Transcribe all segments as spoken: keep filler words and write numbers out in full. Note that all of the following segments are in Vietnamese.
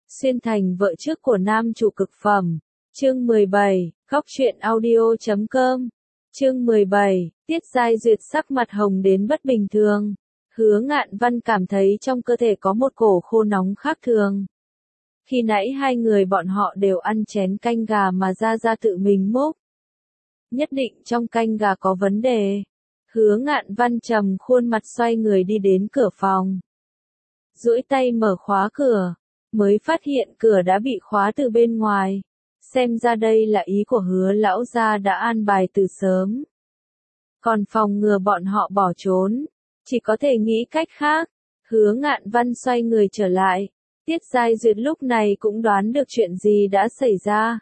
Xuyên thành vợ trước của nam chủ cực phẩm. Chương mười bảy, góc truyện audio chấm com. Chương mười bảy, Tiết Giai Duyệt sắc mặt hồng đến bất bình thường. Hứa Ngạn Văn cảm thấy trong cơ thể có một cổ khô nóng khác thường. Khi nãy hai người bọn họ đều ăn chén canh gà mà Gia Gia tự mình múc. Nhất định trong canh gà có vấn đề. Hứa Ngạn Văn trầm khuôn mặt xoay người đi đến cửa phòng. Duỗi tay mở khóa cửa, mới phát hiện cửa đã bị khóa từ bên ngoài. Xem ra đây là ý của Hứa lão gia đã an bài từ sớm. Còn phòng ngừa bọn họ bỏ trốn, chỉ có thể nghĩ cách khác. Hứa Ngạn Văn xoay người trở lại. Tiết Giai Duyệt lúc này cũng đoán được chuyện gì đã xảy ra.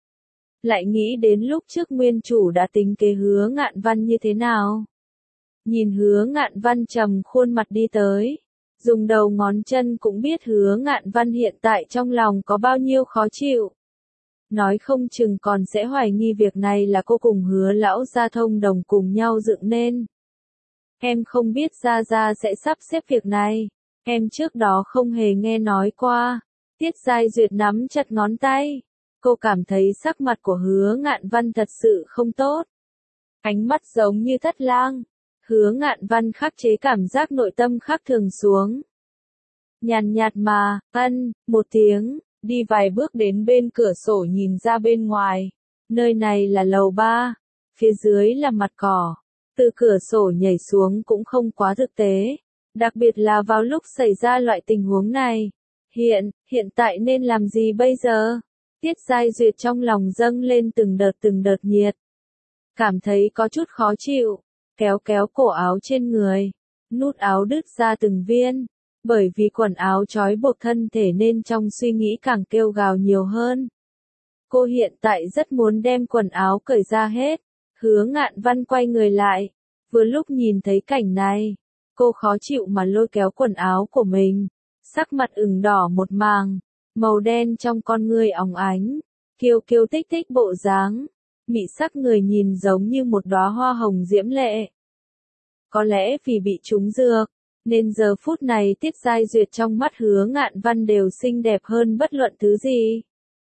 Lại nghĩ đến lúc trước nguyên chủ đã tính kế Hứa Ngạn Văn như thế nào. Nhìn Hứa Ngạn Văn trầm khuôn mặt đi tới. Dùng đầu ngón chân cũng biết Hứa Ngạn Văn hiện tại trong lòng có bao nhiêu khó chịu. Nói không chừng còn sẽ hoài nghi việc này là cô cùng Hứa lão gia thông đồng cùng nhau dựng nên. Em không biết Gia Gia sẽ sắp xếp việc này. Em trước đó không hề nghe nói qua. Tiết Giai Duyệt nắm chặt ngón tay. Cô cảm thấy sắc mặt của Hứa Ngạn Văn thật sự không tốt. Ánh mắt giống như thất lang. Hứa Ngạn Văn khắc chế cảm giác nội tâm khác thường xuống. Nhàn nhạt mà, ân, một tiếng, đi vài bước đến bên cửa sổ nhìn ra bên ngoài. Nơi này là lầu ba, phía dưới là mặt cỏ. Từ cửa sổ nhảy xuống cũng không quá thực tế. Đặc biệt là vào lúc xảy ra loại tình huống này. Hiện, hiện tại nên làm gì bây giờ? Tiết Giai Duyệt trong lòng dâng lên từng đợt từng đợt nhiệt. Cảm thấy có chút khó chịu. Kéo kéo cổ áo trên người, nút áo đứt ra từng viên, bởi vì quần áo trói buộc thân thể nên trong suy nghĩ càng kêu gào nhiều hơn. Cô hiện tại rất muốn đem quần áo cởi ra hết. Hứa Ngạn Văn quay người lại, vừa lúc nhìn thấy cảnh này, cô khó chịu mà lôi kéo quần áo của mình, sắc mặt ửng đỏ một màng, màu đen trong con ngươi óng ánh, kiêu kiêu tích tích bộ dáng. Mị sắc người nhìn giống như một đóa hoa hồng diễm lệ. Có lẽ vì bị trúng dược, nên giờ phút này Tiết Giai Duyệt trong mắt Hứa Ngạn Văn đều xinh đẹp hơn bất luận thứ gì.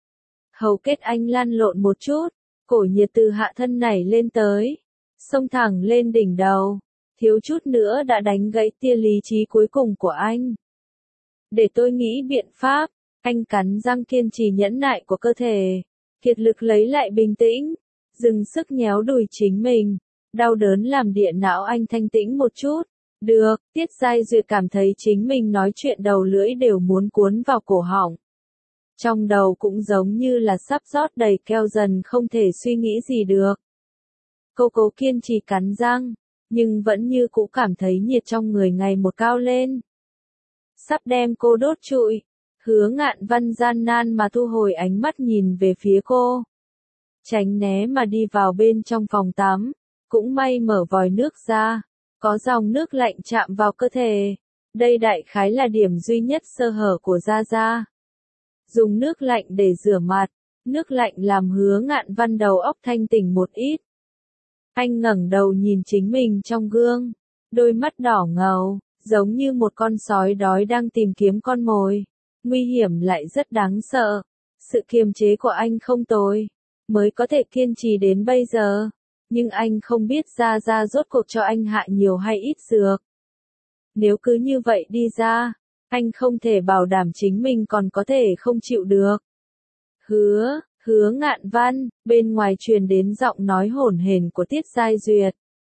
Hầu kết anh lăn lộn một chút, cổ nhiệt từ hạ thân nảy lên tới, xông thẳng lên đỉnh đầu, thiếu chút nữa đã đánh gãy tia lý trí cuối cùng của anh. Để tôi nghĩ biện pháp, anh cắn răng kiên trì nhẫn nại của cơ thể, kiệt lực lấy lại bình tĩnh. Dừng sức nhéo đùi chính mình, đau đớn làm điện não anh thanh tĩnh một chút. Được, Tiết Giai Duyệt cảm thấy chính mình nói chuyện đầu lưỡi đều muốn cuốn vào cổ họng. Trong đầu cũng giống như là sắp rót đầy keo dần không thể suy nghĩ gì được. Cô cố kiên trì cắn răng, nhưng vẫn như cũ cảm thấy nhiệt trong người ngày một cao lên. Sắp đem cô đốt trụi, Hứa Ngạn Văn gian nan mà thu hồi ánh mắt nhìn về phía cô. Tránh né mà đi vào bên trong phòng tắm, cũng may mở vòi nước ra, có dòng nước lạnh chạm vào cơ thể. Đây đại khái là điểm duy nhất sơ hở của Gia Gia. Dùng nước lạnh để rửa mặt, nước lạnh làm Hứa Ngạn Văn đầu óc thanh tỉnh một ít. Anh ngẩng đầu nhìn chính mình trong gương, đôi mắt đỏ ngầu, giống như một con sói đói đang tìm kiếm con mồi, nguy hiểm lại rất đáng sợ. Sự kiềm chế của anh không tồi, mới có thể kiên trì đến bây giờ, nhưng anh không biết Gia Gia rốt cuộc cho anh hạ nhiều hay ít dược. Nếu cứ như vậy đi ra, anh không thể bảo đảm chính mình còn có thể không chịu được. Hứa, Hứa Ngạn Văn, bên ngoài truyền đến giọng nói hổn hển của Tiết Giai Duyệt.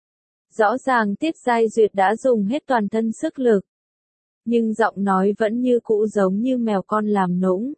Rõ ràng Tiết Giai Duyệt đã dùng hết toàn thân sức lực, nhưng giọng nói vẫn như cũ giống như mèo con làm nũng.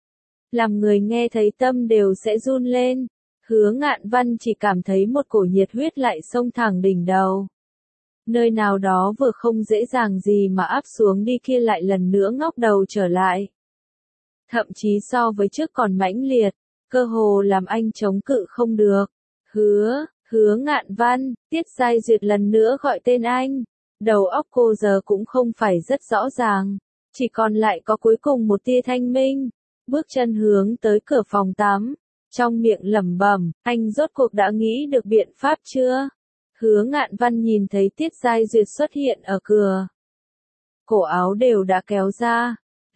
Làm người nghe thấy tâm đều sẽ run lên. Hứa Ngạn Văn chỉ cảm thấy một cổ nhiệt huyết lại xông thẳng đỉnh đầu. Nơi nào đó vừa không dễ dàng gì mà áp xuống đi kia lại lần nữa ngóc đầu trở lại. Thậm chí so với trước còn mãnh liệt, cơ hồ làm anh chống cự không được. Hứa, Hứa Ngạn Văn, Tiết Giai Duyệt lần nữa gọi tên anh. Đầu óc cô giờ cũng không phải rất rõ ràng, chỉ còn lại có cuối cùng một tia thanh minh. Bước chân hướng tới cửa phòng tắm, trong miệng lẩm bẩm, anh rốt cuộc đã nghĩ được biện pháp chưa? Hứa Ngạn Văn nhìn thấy Tiết Giai Duyệt xuất hiện ở cửa. Cổ áo đều đã kéo ra,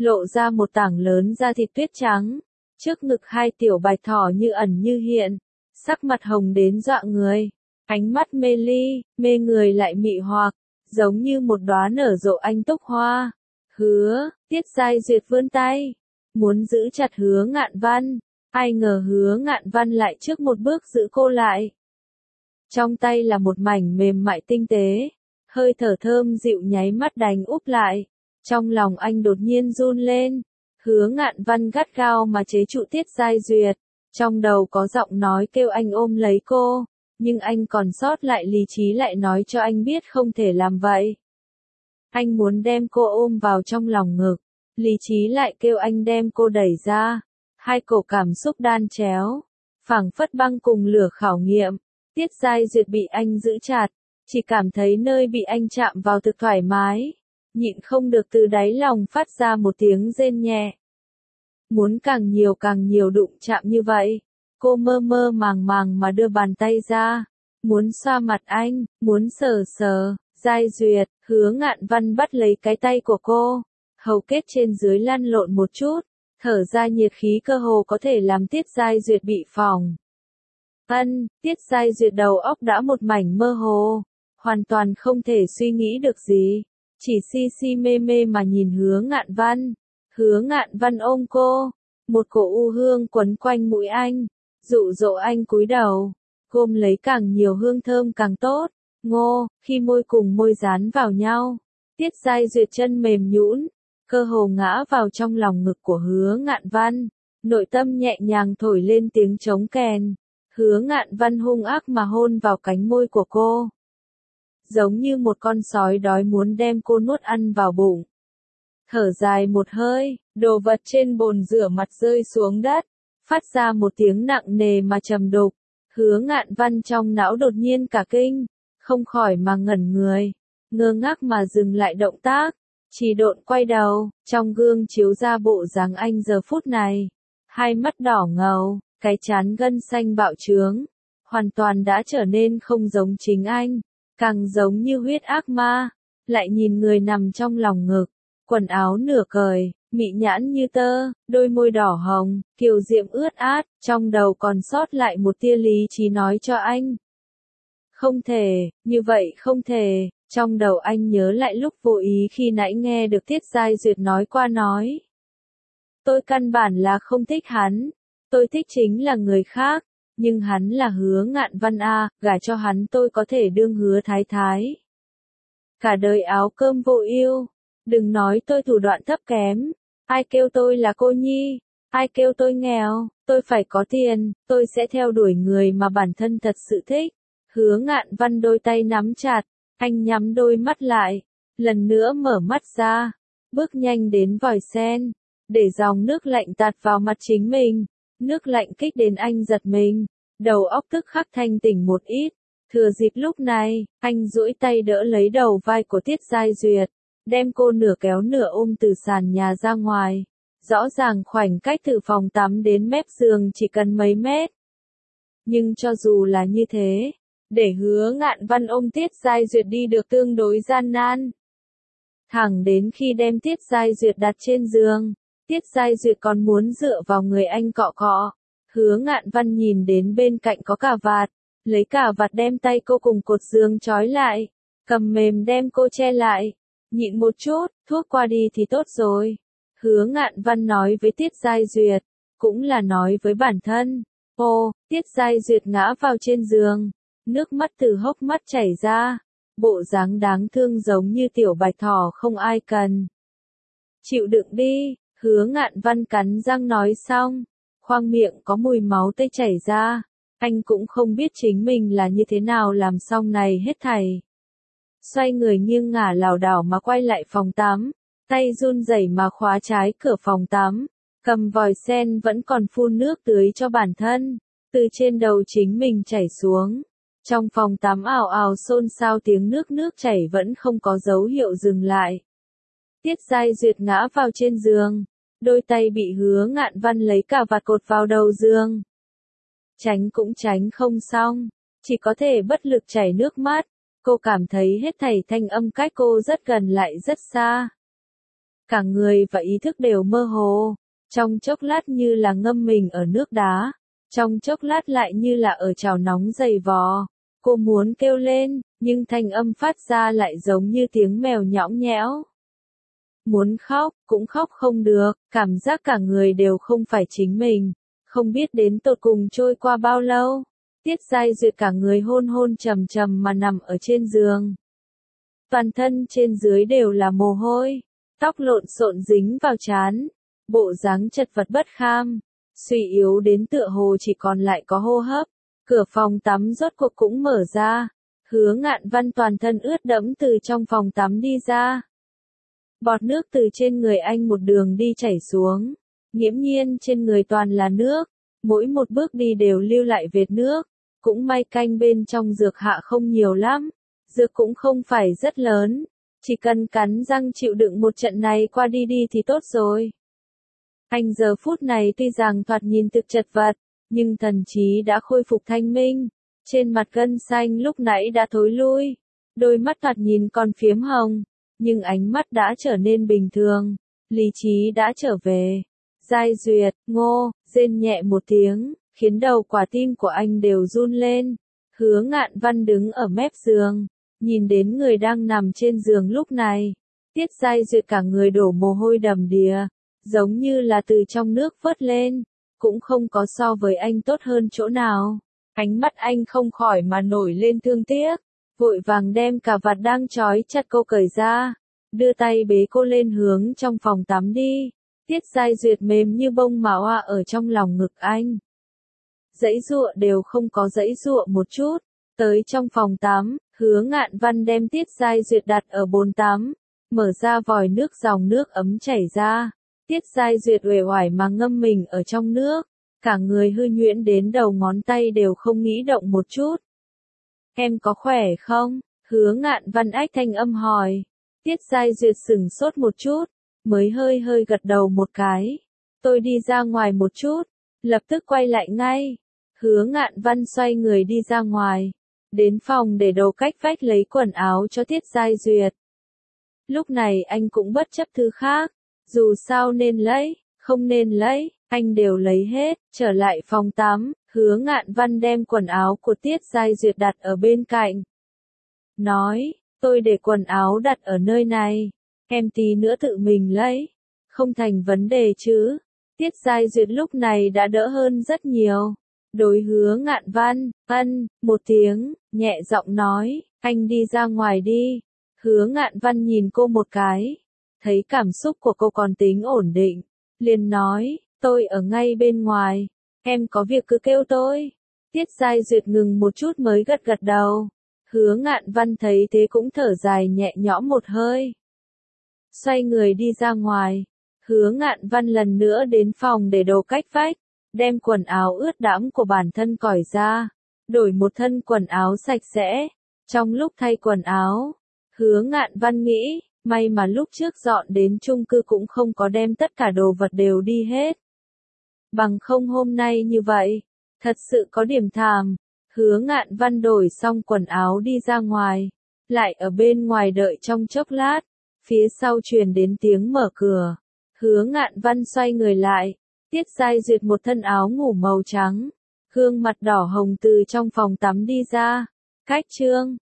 lộ ra một tảng lớn da thịt tuyết trắng, trước ngực hai tiểu bạch thỏ như ẩn như hiện, sắc mặt hồng đến dọa người, ánh mắt mê ly, mê người lại mị hoặc, giống như một đóa nở rộ anh túc hoa. Hứa, Tiết Giai Duyệt vươn tay, muốn giữ chặt Hứa Ngạn Văn, ai ngờ Hứa Ngạn Văn lại trước một bước giữ cô lại. Trong tay là một mảnh mềm mại tinh tế, hơi thở thơm dịu nháy mắt đánh úp lại, trong lòng anh đột nhiên run lên. Hứa Ngạn Văn gắt gao mà chế trụ Tiết Giai Duyệt, trong đầu có giọng nói kêu anh ôm lấy cô, nhưng anh còn sót lại lý trí lại nói cho anh biết không thể làm vậy. Anh muốn đem cô ôm vào trong lòng ngực, lý trí lại kêu anh đem cô đẩy ra, hai cổ cảm xúc đan chéo, phảng phất băng cùng lửa khảo nghiệm. Tiết Giai Duyệt bị anh giữ chặt, chỉ cảm thấy nơi bị anh chạm vào thực thoải mái, nhịn không được từ đáy lòng phát ra một tiếng rên nhẹ. Muốn càng nhiều càng nhiều đụng chạm như vậy, cô mơ mơ màng màng mà đưa bàn tay ra, muốn xoa mặt anh, muốn sờ sờ. Giai Duyệt, Hứa Ngạn Văn bắt lấy cái tay của cô, hầu kết trên dưới lăn lộn một chút, thở ra nhiệt khí cơ hồ có thể làm Tiết Giai Duyệt bị phỏng. Ân, Tiết Giai Duyệt đầu óc đã một mảnh mơ hồ, hoàn toàn không thể suy nghĩ được gì, chỉ si si mê mê mà nhìn Hứa Ngạn Văn. Hứa Ngạn Văn ôm cô, một cổ u hương quấn quanh mũi anh, dụ dỗ anh cúi đầu, gom lấy càng nhiều hương thơm càng tốt. Ngô, khi môi cùng môi dán vào nhau, Tiết Giai Duyệt chân mềm nhũn, cơ hồ ngã vào trong lòng ngực của Hứa Ngạn Văn, nội tâm nhẹ nhàng thổi lên tiếng trống kèn. Hứa Ngạn Văn hung ác mà hôn vào cánh môi của cô, giống như một con sói đói muốn đem cô nuốt ăn vào bụng. Thở dài một hơi, đồ vật trên bồn rửa mặt rơi xuống đất, phát ra một tiếng nặng nề mà trầm đục. Hứa Ngạn Văn trong não đột nhiên cả kinh, không khỏi mà ngẩn người, ngơ ngác mà dừng lại động tác, chỉ độn quay đầu, trong gương chiếu ra bộ dáng anh giờ phút này, hai mắt đỏ ngầu, cái trán gân xanh bạo trướng, hoàn toàn đã trở nên không giống chính anh, càng giống như huyết ác ma. Lại nhìn người nằm trong lòng ngực, quần áo nửa cởi, mị nhãn như tơ, đôi môi đỏ hồng, kiều diễm ướt át, trong đầu còn sót lại một tia lý trí nói cho anh. Không thể, như vậy không thể, trong đầu anh nhớ lại lúc vô ý khi nãy nghe được Tiết Giai Duyệt nói qua nói. Tôi căn bản là không thích hắn, tôi thích chính là người khác, nhưng hắn là Hứa Ngạn Văn a, gả cho hắn tôi có thể đương Hứa thái thái. Cả đời áo cơm vô ưu, đừng nói tôi thủ đoạn thấp kém, ai kêu tôi là cô nhi, ai kêu tôi nghèo, tôi phải có tiền, tôi sẽ theo đuổi người mà bản thân thật sự thích. Hứa Ngạn Văn đôi tay nắm chặt, anh nhắm đôi mắt lại, lần nữa mở mắt ra, bước nhanh đến vòi sen, để dòng nước lạnh tạt vào mặt chính mình, nước lạnh kích đến anh giật mình, đầu óc tức khắc thanh tỉnh một ít. Thừa dịp lúc này, anh duỗi tay đỡ lấy đầu vai của Tiết Giai Duyệt, đem cô nửa kéo nửa ôm từ sàn nhà ra ngoài. Rõ ràng khoảnh cách từ phòng tắm đến mép giường chỉ cần mấy mét. Nhưng cho dù là như thế, để Hứa Ngạn Văn ôm Tiết Giai Duyệt đi được tương đối gian nan. Thẳng đến khi đem Tiết Giai Duyệt đặt trên giường, Tiết Giai Duyệt còn muốn dựa vào người anh cọ cọ. Hứa Ngạn Văn nhìn đến bên cạnh có cà vạt, lấy cà vạt đem tay cô cùng cột giường trói lại, cầm mềm đem cô che lại. Nhịn một chút, thuốc qua đi thì tốt rồi. Hứa Ngạn Văn nói với Tiết Giai Duyệt, cũng là nói với bản thân. Ô, Tiết Giai Duyệt ngã vào trên giường, nước mắt từ hốc mắt chảy ra, bộ dáng đáng thương giống như tiểu bạch thỏ không ai cần. Chịu đựng đi, Hứa Ngạn Văn cắn răng nói xong, khoang miệng có mùi máu tươi chảy ra, anh cũng không biết chính mình là như thế nào làm xong này hết thảy. Xoay người nghiêng ngả lảo đảo mà quay lại phòng tắm, tay run rẩy mà khóa trái cửa phòng tắm, cầm vòi sen vẫn còn phun nước tưới cho bản thân, từ trên đầu chính mình chảy xuống. Trong phòng tắm ào ào xôn xao tiếng nước nước chảy vẫn không có dấu hiệu dừng lại. Tiết Giai Duyệt ngã vào trên giường, đôi tay bị Hứa Ngạn Văn lấy cà vạt cột vào đầu giường. Tránh cũng tránh không xong, chỉ có thể bất lực chảy nước mắt. Cô cảm thấy hết thảy thanh âm cách cô rất gần lại rất xa. cả người và ý thức đều mơ hồ, trong chốc lát như là ngâm mình ở nước đá, trong chốc lát lại như là ở chảo nóng dày vò. Cô muốn kêu lên, nhưng thanh âm phát ra lại giống như tiếng mèo nhõng nhẽo. Muốn khóc, cũng khóc không được, cảm giác cả người đều không phải chính mình, không biết đến tột cùng trôi qua bao lâu. Tiết Giai Duyệt cả người hôn hôn trầm trầm mà nằm ở trên giường. Toàn thân trên dưới đều là mồ hôi, tóc lộn xộn dính vào trán, bộ dáng chật vật bất kham, suy yếu đến tựa hồ chỉ còn lại có hô hấp. Cửa phòng tắm rốt cuộc cũng mở ra, Hứa Ngạn Văn toàn thân ướt đẫm từ trong phòng tắm đi ra. Bọt nước từ trên người anh một đường đi chảy xuống, nghiễm nhiên trên người toàn là nước, mỗi một bước đi đều lưu lại vệt nước, cũng may canh bên trong dược hạ không nhiều lắm, dược cũng không phải rất lớn, chỉ cần cắn răng chịu đựng một trận này qua đi đi thì tốt rồi. Anh giờ phút này tuy rằng thoạt nhìn thực chật vật, nhưng thần trí đã khôi phục thanh minh, trên mặt gân xanh lúc nãy đã thối lui, đôi mắt thoạt nhìn còn phiếm hồng, nhưng ánh mắt đã trở nên bình thường, lý trí đã trở về. Giai Duyệt, Ngô, rên nhẹ một tiếng, khiến đầu quả tim của anh đều run lên. Hứa Ngạn Văn đứng ở mép giường, nhìn đến người đang nằm trên giường lúc này. Tiết Giai Duyệt cả người đổ mồ hôi đầm đìa, giống như là từ trong nước vớt lên, cũng không có so với anh tốt hơn chỗ nào. Ánh mắt anh không khỏi mà nổi lên thương tiếc, vội vàng đem cà vạt đang trói chặt cô cởi ra, đưa tay bế cô lên hướng trong phòng tắm đi. Tiết Giai Duyệt mềm như bông mà oa ở trong lòng ngực anh. Dãy dụa đều không có dãy dụa một chút, tới trong phòng tắm, Hứa Ngạn Văn đem Tiết Giai Duyệt đặt ở bồn tắm, mở ra vòi nước dòng nước ấm chảy ra. Tiết Giai Duyệt uể oải mà ngâm mình ở trong nước, cả người hư nhuyễn đến đầu ngón tay đều không nghĩ động một chút. Em có khỏe không? Hứa Ngạn Văn ách thanh âm hỏi. Tiết Giai Duyệt sửng sốt một chút, mới hơi hơi gật đầu một cái. Tôi đi ra ngoài một chút, lập tức quay lại ngay. Hứa Ngạn Văn xoay người đi ra ngoài, đến phòng để đồ cách vách lấy quần áo cho Tiết Giai Duyệt. Lúc này anh cũng bất chấp thứ khác, dù sao nên lấy, không nên lấy, anh đều lấy hết. Trở lại phòng tắm, Hứa Ngạn Văn đem quần áo của Tiết Giai Duyệt đặt ở bên cạnh. Nói, tôi để quần áo đặt ở nơi này, em tí nữa tự mình lấy, không thành vấn đề chứ. Tiết Giai Duyệt lúc này đã đỡ hơn rất nhiều. Đối Hứa Ngạn Văn, ân, một tiếng, nhẹ giọng nói, anh đi ra ngoài đi. Hứa Ngạn Văn nhìn cô một cái, thấy cảm xúc của cô còn tính ổn định, liền nói, tôi ở ngay bên ngoài, em có việc cứ kêu tôi. Tiết Giai Duyệt ngừng một chút mới gật gật đầu. Hứa Ngạn Văn thấy thế cũng thở dài nhẹ nhõm một hơi. Xoay người đi ra ngoài, Hứa Ngạn Văn lần nữa đến phòng để đồ cách vách, đem quần áo ướt đẫm của bản thân cởi ra, đổi một thân quần áo sạch sẽ. Trong lúc thay quần áo, Hứa Ngạn Văn nghĩ, may mà lúc trước dọn đến chung cư cũng không có đem tất cả đồ vật đều đi hết. Bằng không hôm nay như vậy, thật sự có điểm thảm. Hứa Ngạn Văn đổi xong quần áo đi ra ngoài, lại ở bên ngoài đợi trong chốc lát, phía sau truyền đến tiếng mở cửa. Hứa Ngạn Văn xoay người lại, Tiết Giai Duyệt một thân áo ngủ màu trắng, gương mặt đỏ hồng từ trong phòng tắm đi ra. Cách chương